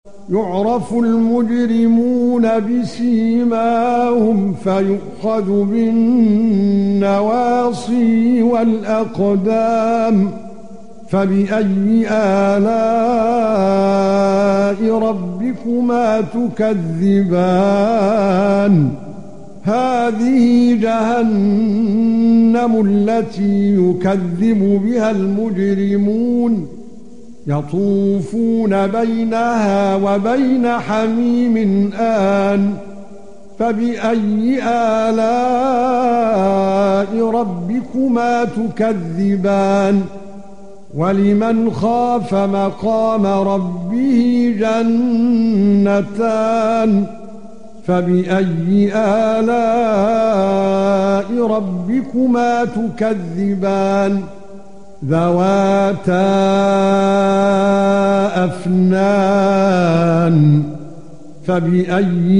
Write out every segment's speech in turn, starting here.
يعرف المجرمون بسيماهم فيؤخذ بالنواصي والأقدام فبأي آلاء ربكما تكذبان هذه جهنم التي يكذب بها المجرمون يطوفون بينها وبين حميم آن فبأي آلاء ربكما تكذبان ولمن خاف مقام ربه جنتان فبأي آلاء ربكما تكذبان ذواتا أفنان فبأي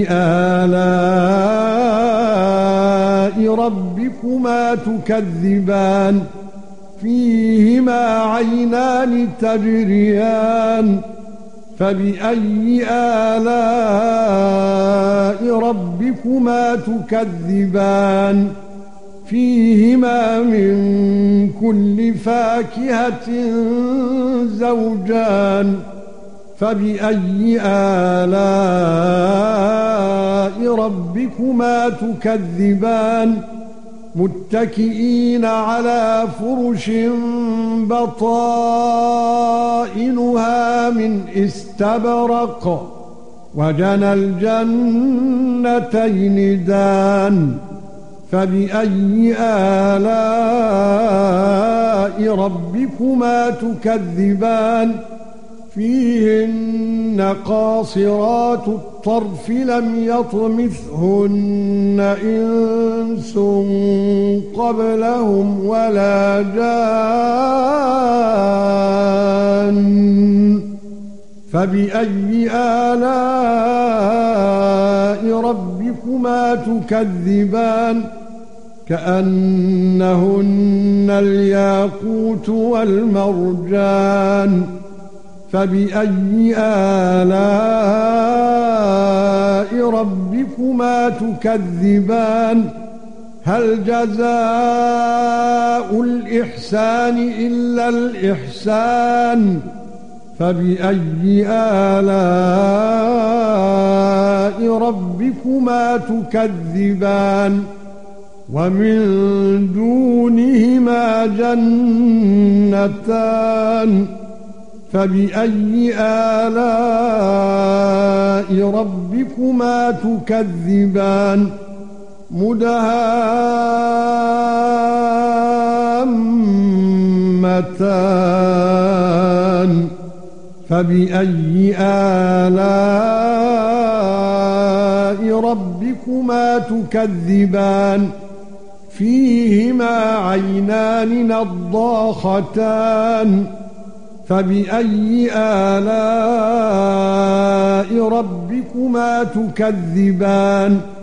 آلاء ربكما تكذبان فيهما عينان تجريان فبأي آلاء ربكما تكذبان فيهما من كل فاكهة زوجان فبأي آلاء ربكما تكذبان متكئين على فرش بطائنها من استبرق وجنى الجنتين دان فبأي آلاء ربكما تكذبان فيهن قاصرات الطرف لم يطمثهن إنس قبلهم ولا جان فبأي آلاء ربكما تكذبان كأنهن الياقوت والمرجان فبأي آلاء ربكما تكذبان هل جزاء الإحسان إلا الإحسان فبأي آلاء ربكما تكذبان ومن دونهما جنتان فبأي آلاء ربكما تكذبان مدهامتان فبأي آلاء ربكما تكذبان فيهما عينان نضاختان فبأي آلاء ربكما تكذبان